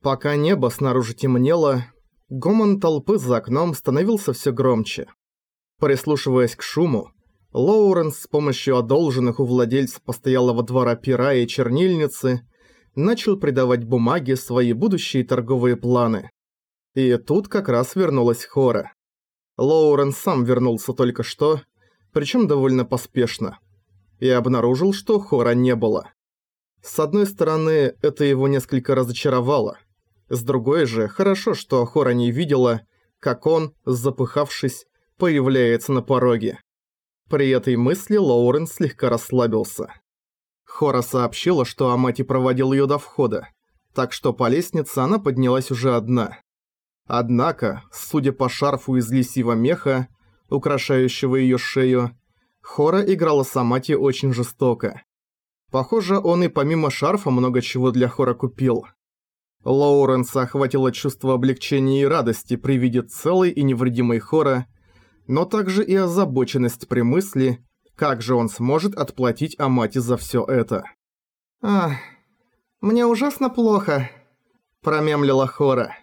Пока небо снаружи темнело, гомон толпы за окном становился все громче. Прислушиваясь к шуму, Лоуренс с помощью одолженных у владельца постоялого двора пера и чернильницы начал придавать бумаге свои будущие торговые планы. И тут как раз вернулась Хора. Лоуренс сам вернулся только что, причем довольно поспешно, и обнаружил, что Хора не было. С одной стороны, это его несколько разочаровало. С другой же, хорошо, что Хора не видела, как он, запыхавшись, появляется на пороге. При этой мысли Лоуренс слегка расслабился. Хора сообщила, что Амати проводил её до входа, так что по лестнице она поднялась уже одна. Однако, судя по шарфу из лисьего меха, украшающего её шею, Хора играла с Амати очень жестоко. Похоже, он и помимо шарфа много чего для Хора купил. Лоуренса охватило чувство облегчения и радости при виде целой и невредимой Хора, но также и озабоченность при мысли, как же он сможет отплатить Амати за всё это. «Ах, мне ужасно плохо», – промямлила Хора.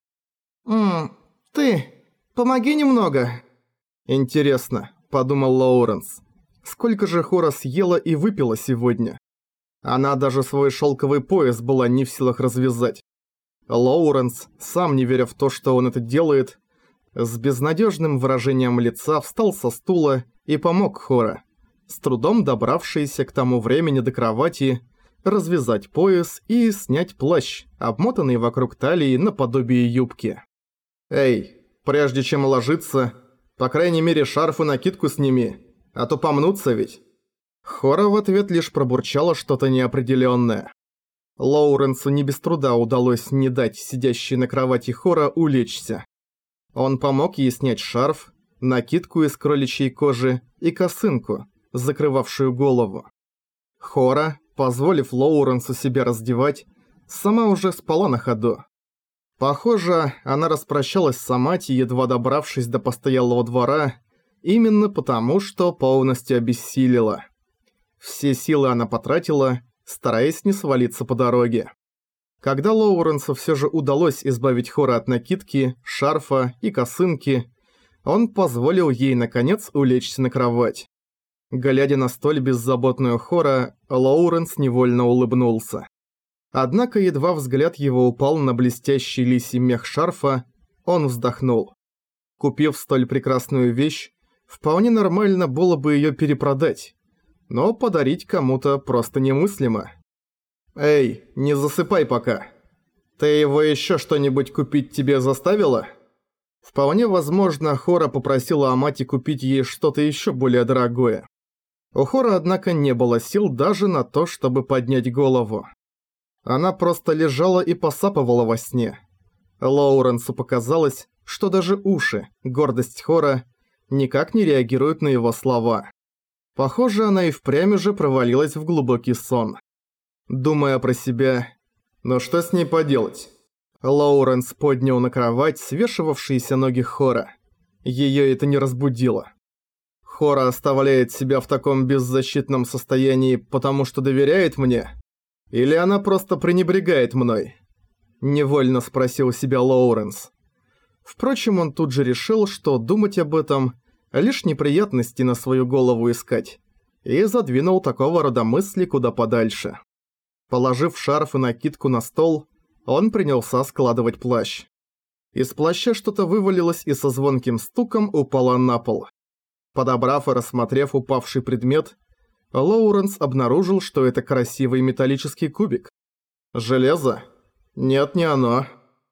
Ты, помоги немного». «Интересно», – подумал Лоуренс, – «сколько же Хора съела и выпила сегодня?» Она даже свой шелковый пояс была не в силах развязать. Лоуренс, сам не веря в то, что он это делает, с безнадежным выражением лица встал со стула и помог Хора, с трудом добравшийся к тому времени до кровати, развязать пояс и снять плащ, обмотанный вокруг талии наподобие юбки. «Эй, прежде чем ложиться, по крайней мере шарф и накидку сними, а то помнутся ведь». Хора в ответ лишь пробурчала что-то неопределённое. Лоуренсу не без труда удалось не дать сидящей на кровати Хора улечься. Он помог ей снять шарф, накидку из кроличьей кожи и косынку, закрывавшую голову. Хора, позволив Лоуренсу себя раздевать, сама уже спала на ходу. Похоже, она распрощалась с Амати, едва добравшись до постоялого двора, именно потому, что полностью обессилила. Все силы она потратила, стараясь не свалиться по дороге. Когда Лоуренсу все же удалось избавить Хора от накидки, шарфа и косынки, он позволил ей наконец улечься на кровать. Глядя на столь беззаботную Хора, Лоуренс невольно улыбнулся. Однако едва взгляд его упал на блестящий лисий мех шарфа, он вздохнул. Купив столь прекрасную вещь, вполне нормально было бы её перепродать. Но подарить кому-то просто немыслимо. «Эй, не засыпай пока. Ты его ещё что-нибудь купить тебе заставила?» Вполне возможно, Хора попросила Амати купить ей что-то ещё более дорогое. У Хора, однако, не было сил даже на то, чтобы поднять голову. Она просто лежала и посапывала во сне. Лоуренсу показалось, что даже уши, гордость Хора, никак не реагируют на его слова. Похоже, она и впрямь уже провалилась в глубокий сон. Думая про себя, но что с ней поделать? Лоуренс поднял на кровать свешивавшиеся ноги Хора. Её это не разбудило. Хора оставляет себя в таком беззащитном состоянии, потому что доверяет мне? Или она просто пренебрегает мной? Невольно спросил себя Лоуренс. Впрочем, он тут же решил, что думать об этом – лишь неприятности на свою голову искать, и задвинул такого рода мысли куда подальше. Положив шарф и накидку на стол, он принялся складывать плащ. Из плаща что-то вывалилось и со звонким стуком упало на пол. Подобрав и рассмотрев упавший предмет, Лоуренс обнаружил, что это красивый металлический кубик. Железо? Нет, не оно.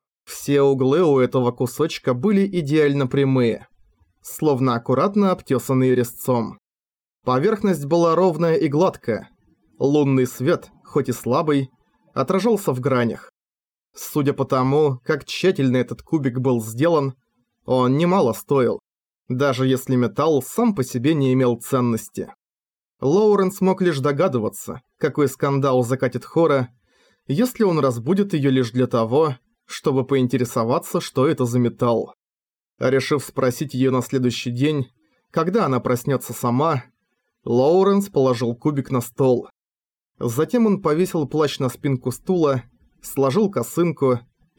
Все углы у этого кусочка были идеально прямые, словно аккуратно обтесанные резцом. Поверхность была ровная и гладкая. Лунный свет, хоть и слабый, отражался в гранях. Судя по тому, как тщательно этот кубик был сделан, он немало стоил, даже если металл сам по себе не имел ценности. Лоуренс мог лишь догадываться, какой скандал закатит Хора, если он разбудит её лишь для того, чтобы поинтересоваться, что это за металл. Решив спросить её на следующий день, когда она проснётся сама, Лоуренс положил кубик на стол. Затем он повесил плащ на спинку стула, сложил косынку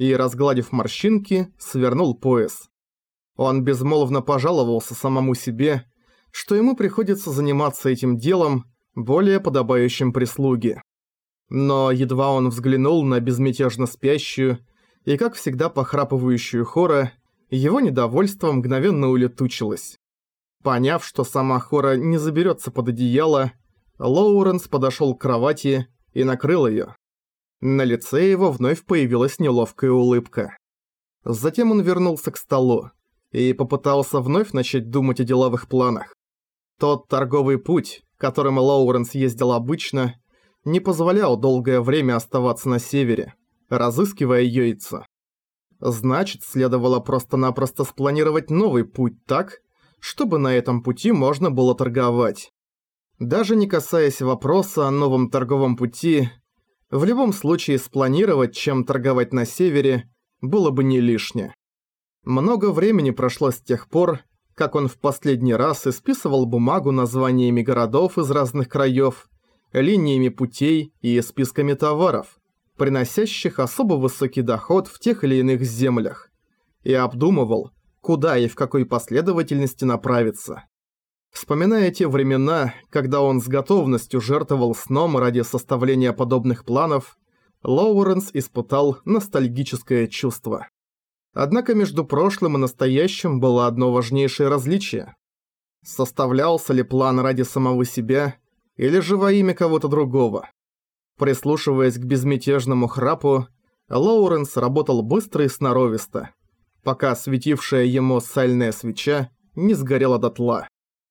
и, разгладив морщинки, свернул пояс. Он безмолвно пожаловался самому себе, что ему приходится заниматься этим делом, более подобающим прислуге. Но едва он взглянул на безмятежно спящую и, как всегда, похрапывающую Хора, его недовольство мгновенно улетучилось. Поняв, что сама Хора не заберется под одеяло, Лоуренс подошел к кровати и накрыл ее. На лице его вновь появилась неловкая улыбка. Затем он вернулся к столу и попытался вновь начать думать о деловых планах. Тот торговый путь, которым Лоуренс ездил обычно, не позволял долгое время оставаться на севере, разыскивая яйца. Значит, следовало просто-напросто спланировать новый путь так, чтобы на этом пути можно было торговать. Даже не касаясь вопроса о новом торговом пути, в любом случае спланировать, чем торговать на севере, было бы не лишнее. Много времени прошло с тех пор, как он в последний раз исписывал бумагу названиями городов из разных краев, линиями путей и списками товаров, приносящих особо высокий доход в тех или иных землях, и обдумывал, куда и в какой последовательности направиться. Вспоминая те времена, когда он с готовностью жертвовал сном ради составления подобных планов, Лоуренс испытал ностальгическое чувство. Однако между прошлым и настоящим было одно важнейшее различие. Составлялся ли план ради самого себя, или же во имя кого-то другого? Прислушиваясь к безмятежному храпу, Лоуренс работал быстро и сноровисто, пока светившая ему сальная свеча не сгорела дотла.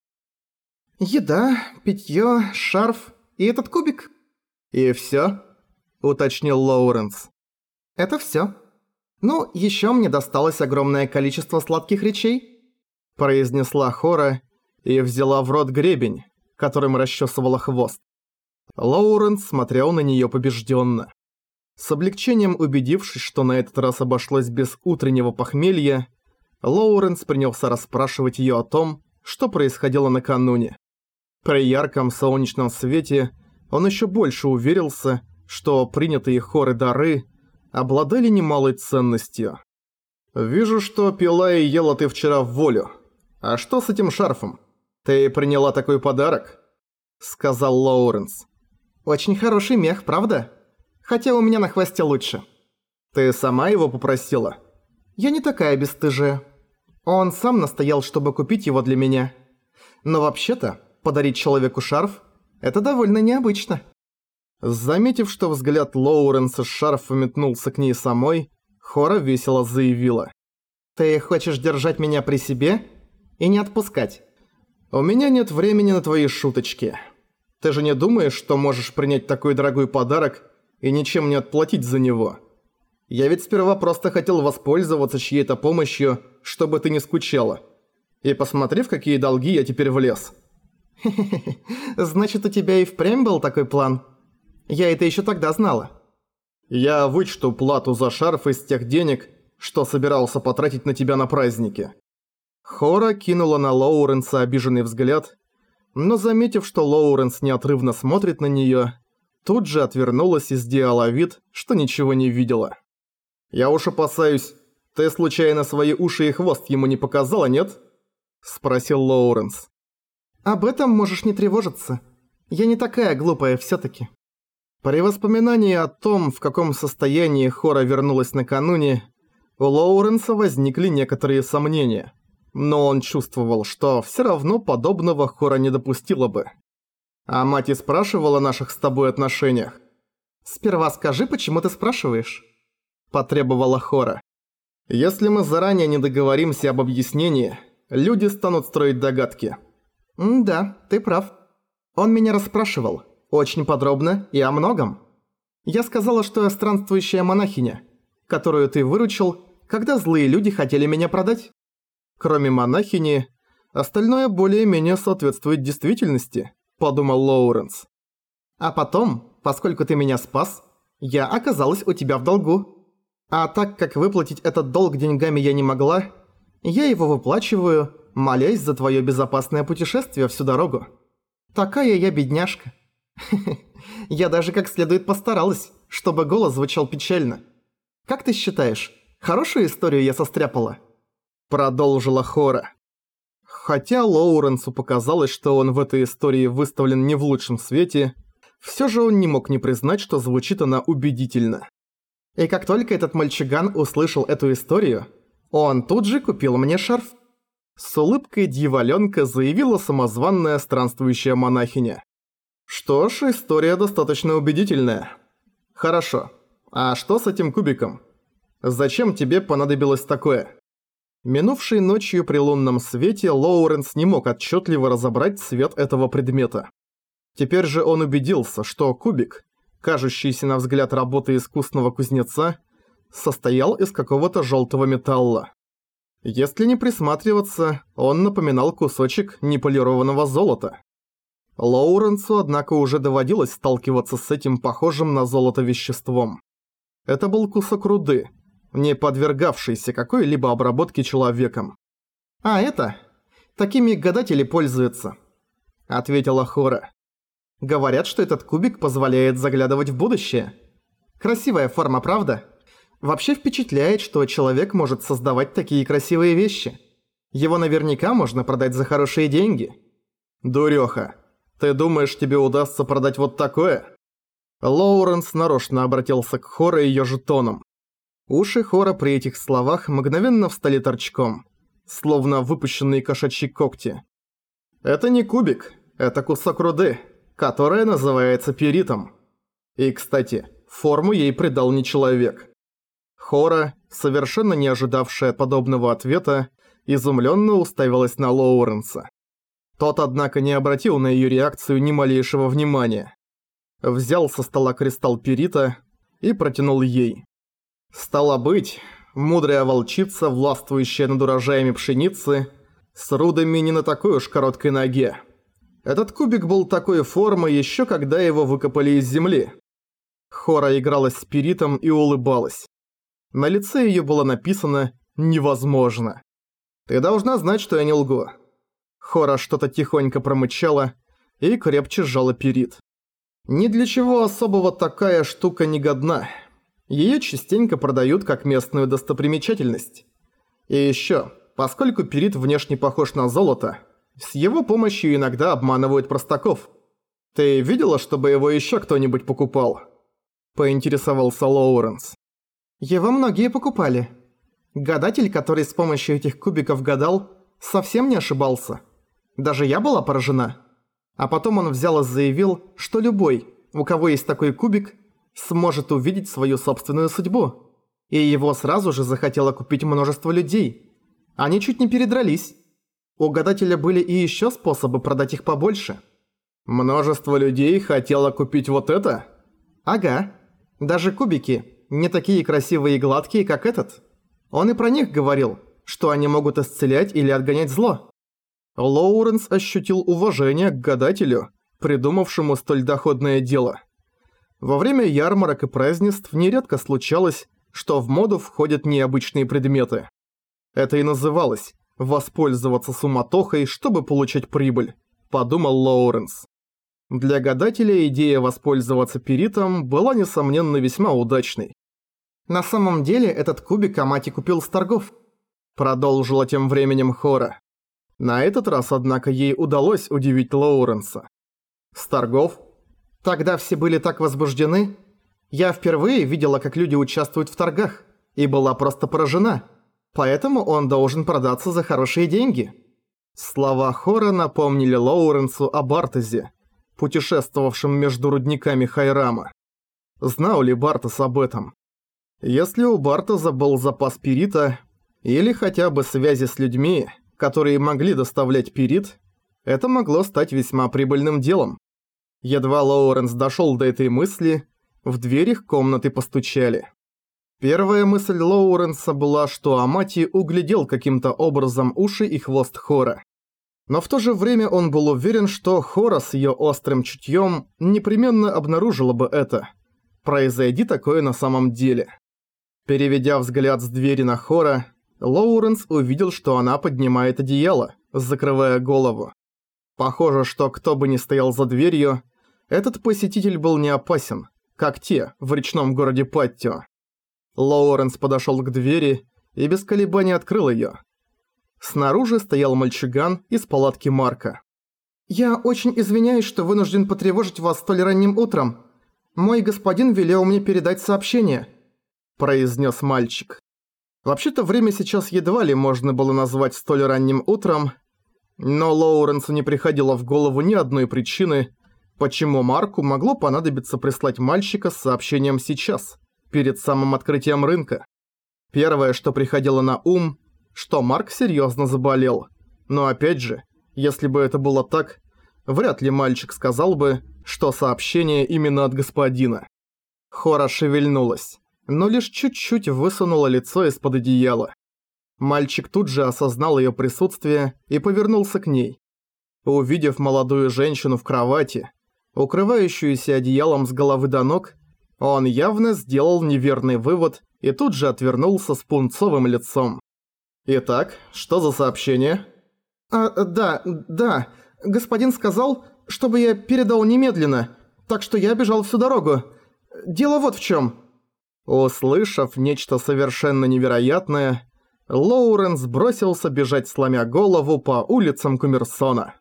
«Еда, питье, шарф и этот кубик?» «И всё?» – уточнил Лоуренс. «Это всё. Ну, ещё мне досталось огромное количество сладких речей», – произнесла Хора и взяла в рот гребень, которым расчесывала хвост. Лоуренс смотрел на неё побеждённо. С облегчением убедившись, что на этот раз обошлось без утреннего похмелья, Лоуренс принялся расспрашивать её о том, что происходило накануне. При ярком солнечном свете он ещё больше уверился, что принятые Хорой дары обладали немалой ценностью. «Вижу, что пила и ела ты вчера в волю. А что с этим шарфом? Ты приняла такой подарок?» – сказал Лоуренс. «Очень хороший мех, правда? Хотя у меня на хвосте лучше». «Ты сама его попросила?» «Я не такая бесстыжая. Он сам настоял, чтобы купить его для меня. Но вообще-то, подарить человеку шарф – это довольно необычно». Заметив, что взгляд Лоуренса с шарфа метнулся к ней самой, Хора весело заявила. «Ты хочешь держать меня при себе и не отпускать?» «У меня нет времени на твои шуточки. Ты же не думаешь, что можешь принять такой дорогой подарок и ничем не отплатить за него? Я ведь сперва просто хотел воспользоваться чьей-то помощью, чтобы ты не скучала. И посмотри, в какие долги я теперь влез». «Хе-хе-хе, значит, у тебя и впрямь был такой план? Я это еще тогда знала». «Я вычту плату за шарф из тех денег, что собирался потратить на тебя на праздники». Хора кинула на Лоуренса обиженный взгляд, но заметив, что Лоуренс неотрывно смотрит на неё, тут же отвернулась и сделала вид, что ничего не видела. «Я уж опасаюсь, ты случайно свои уши и хвост ему не показала, нет?» – спросил Лоуренс. «Об этом можешь не тревожиться. Я не такая глупая всё-таки». При воспоминании о том, в каком состоянии Хора вернулась накануне, у Лоуренса возникли некоторые сомнения. Но он чувствовал, что всё равно подобного Хора не допустила бы. «А мать и спрашивала о наших с тобой отношениях?» «Сперва скажи, почему ты спрашиваешь?» – потребовала Хора. «Если мы заранее не договоримся об объяснении, люди станут строить догадки». «Да, ты прав. Он меня расспрашивал. Очень подробно и о многом. Я сказала, что я странствующая монахиня, которую ты выручил, когда злые люди хотели меня продать. Кроме монахини, остальное более-менее соответствует действительности», – подумал Лоуренс. «А потом, поскольку ты меня спас, я оказалась у тебя в долгу. А так как выплатить этот долг деньгами я не могла, я его выплачиваю, молясь за твое безопасное путешествие всю дорогу. Такая я бедняжка. Я даже как следует постаралась, чтобы голос звучал печально. как ты считаешь, хорошую историю я состряпала?» Продолжила Хора. Хотя Лоуренсу показалось, что он в этой истории выставлен не в лучшем свете, всё же он не мог не признать, что звучит она убедительно. И как только этот мальчуган услышал эту историю, он тут же купил мне шарф. С улыбкой дьяволёнка заявила самозванная странствующая монахиня. Что ж, история достаточно убедительная. Хорошо. А что с этим кубиком? Зачем тебе понадобилось такое? Минувшей ночью при лунном свете Лоуренс не мог отчетливо разобрать цвет этого предмета. Теперь же он убедился, что кубик, кажущийся на взгляд работы искусного кузнеца, состоял из какого-то желтого металла. Если не присматриваться, он напоминал кусочек неполированного золота. Лоуренсу, однако, уже доводилось сталкиваться с этим похожим на золото веществом. Это был кусок руды, не подвергавшийся какой-либо обработке человеком. «А это? Такими гадатели пользуются», — ответила Хора. «Говорят, что этот кубик позволяет заглядывать в будущее. Красивая форма, правда? Вообще впечатляет, что человек может создавать такие красивые вещи. Его наверняка можно продать за хорошие деньги». «Дурёха, ты думаешь, тебе удастся продать вот такое?» Лоуренс нарочно обратился к Хоре её же тоном. Уши Хора при этих словах мгновенно встали торчком, словно выпущенные кошачьи когти. «Это не кубик, это кусок руды, которая называется пиритом. И, кстати, форму ей придал не человек». Хора, совершенно не ожидавшая подобного ответа, изумленно уставилась на Лоуренса. Тот, однако, не обратил на её реакцию ни малейшего внимания. Взял со стола кристалл пирита и протянул ей. Стало быть, мудрая волчица, властвующая над урожаями пшеницы, с рудами не на такой уж короткой ноге. Этот кубик был такой формы еще когда его выкопали из земли. Хора игралась с пиритом и улыбалась. На лице её было написано «невозможно». «Ты должна знать, что я не лгу». Хора что-то тихонько промычала и крепче сжала пирит. Ни для чего особого такая штука не годна. Её частенько продают как местную достопримечательность. И ещё, поскольку пирит внешне похож на золото, с его помощью иногда обманывают простаков. Ты видела, чтобы его ещё кто-нибудь покупал? Поинтересовался Лоуренс. Его многие покупали. Гадатель, который с помощью этих кубиков гадал, совсем не ошибался. Даже я была поражена. А потом он взял и заявил, что любой, у кого есть такой кубик, сможет увидеть свою собственную судьбу. И его сразу же захотело купить множество людей. Они чуть не передрались. У гадателя были и еще способы продать их побольше. Множество людей хотело купить вот это? Ага. Даже кубики, не такие красивые и гладкие, как этот. Он и про них говорил, что они могут исцелять или отгонять зло. Лоуренс ощутил уважение к гадателю, придумавшему столь доходное дело. Во время ярмарок и празднеств нередко случалось, что в моду входят необычные предметы. Это и называлось «воспользоваться суматохой, чтобы получать прибыль», подумал Лоуренс. Для гадателя идея воспользоваться пиритом была, несомненно, весьма удачной. «На самом деле этот кубик Амати купил с торгов», продолжила тем временем Хора. На этот раз, однако, ей удалось удивить Лоуренса. «С торгов?» Тогда все были так возбуждены. Я впервые видела, как люди участвуют в торгах, и была просто поражена. Поэтому он должен продаться за хорошие деньги». Слова Хора напомнили Лоуренсу об Артезе, путешествовавшем между рудниками Хайрама. Знал ли Бартес об этом? Если у Бартеза был запас пирита, или хотя бы связи с людьми, которые могли доставлять пирит, это могло стать весьма прибыльным делом. Едва Лоуренс дошёл до этой мысли, в дверь их комнаты постучали. Первая мысль Лоуренса была, что Амати углядел каким-то образом уши и хвост Хора. Но в то же время он был уверен, что Хора с её острым чутьём непременно обнаружила бы это. Произойди такое на самом деле. Переведя взгляд с двери на Хора, Лоуренс увидел, что она поднимает одеяло, закрывая голову. Похоже, что кто бы ни стоял за дверью, этот посетитель был не опасен, как те в речном городе Паттио. Лоуренс подошёл к двери и без колебаний открыл её. Снаружи стоял мальчуган из палатки Марка. «Я очень извиняюсь, что вынужден потревожить вас столь ранним утром. Мой господин велел мне передать сообщение», – произнес мальчик. Вообще-то время сейчас едва ли можно было назвать столь ранним утром, но Лоуренсу не приходило в голову ни одной причины, почему Марку могло понадобиться прислать мальчика с сообщением сейчас, перед самым открытием рынка. Первое, что приходило на ум, что Марк серьезно заболел. Но опять же, если бы это было так, вряд ли мальчик сказал бы, что сообщение именно от господина. Хора шевельнулась, но лишь чуть-чуть высунула лицо из-под одеяла. Мальчик тут же осознал её присутствие и повернулся к ней. Увидев молодую женщину в кровати, укрывающуюся одеялом с головы до ног, он явно сделал неверный вывод и тут же отвернулся с пунцовым лицом. «Итак, что за сообщение?» Да, господин сказал, чтобы я передал немедленно, так что я бежал всю дорогу. Дело вот в чём». Услышав нечто совершенно невероятное, Лоуренс бросился бежать, сломя голову по улицам Коммерсона.